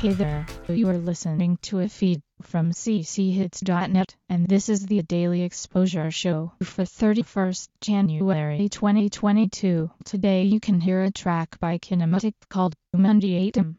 Hey there, you are listening to a feed from cchits.net, and this is the Daily Exposure Show for 31st January 2022. Today you can hear a track by Kinematic called Mandiatum.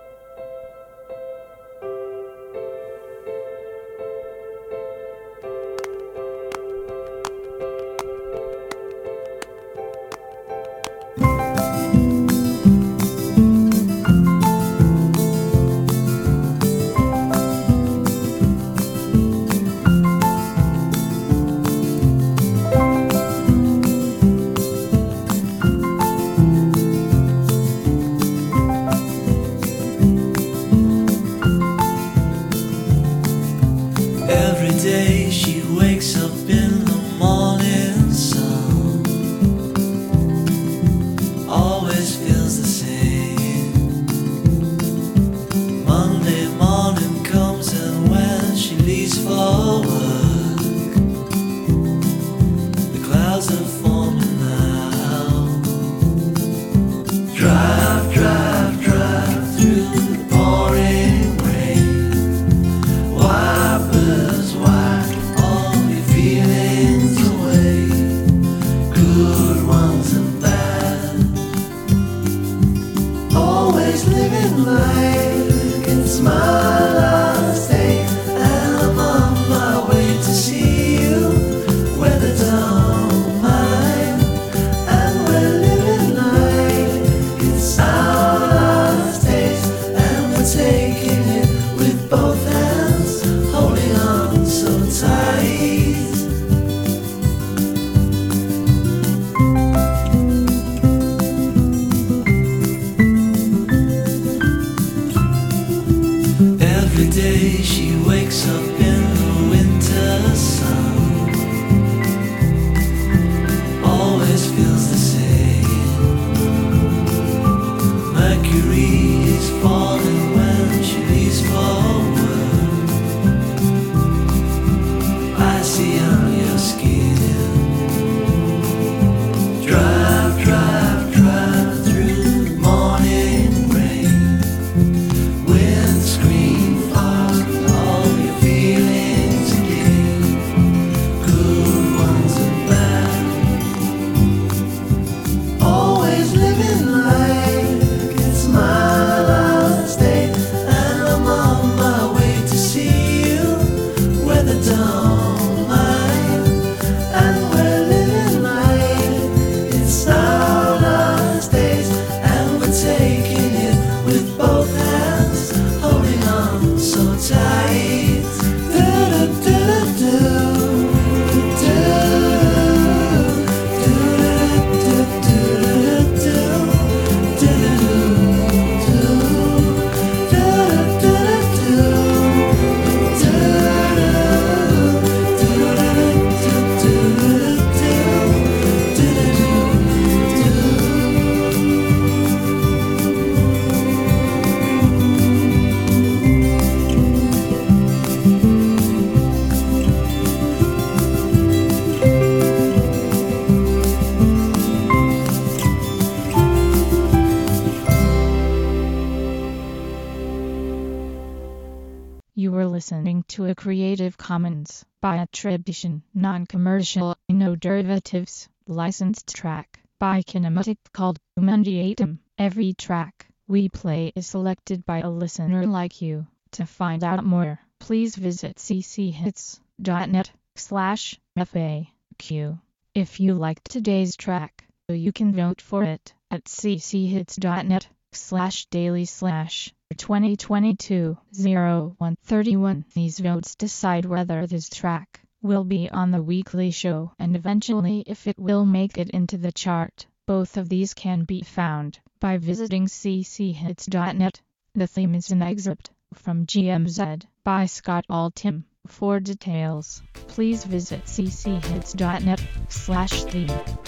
Every day she wakes up in the morning sun, always feels the same. Monday morning comes and when she leaves for work, the clouds are forming now. Drive, drive, drive through the pouring rain. Wipers wipe all your feelings away, good ones and bad. Always living life, it's my last day, and I'm on my way to see you, whether don't mind. And we're living life, it's our last days, and we're taking it with both hands, holding on so tight. Every day she wakes up in the winter sun, always feels the same. Mercury is falling when she leaves for work. I see on your skin. Drive, drive, drive through the morning rain. Windscreen fog, all your feelings again, good ones and bad. Always living life, it's my last day, and I'm on my way to see you, whether don't mind. And we're living life, it's our last days, and we're taking it with both hands, holding on so tight. Do-do-do-do-do, You were listening to a Creative Commons by attribution, non-commercial, no derivatives, licensed track by Kinematic called Mandiatum. Every track we play is selected by a listener like you. To find out more, please visit cchits.net/FAQ. If you liked today's track, you can vote for it at cchits.net/daily/2022-0131. These votes decide whether this track will be on the weekly show and eventually if it will make it into the chart. Both of these can be found by visiting cchits.net. The theme is an excerpt from GMZ by Scott Altham. For details, please visit cchits.net/theme.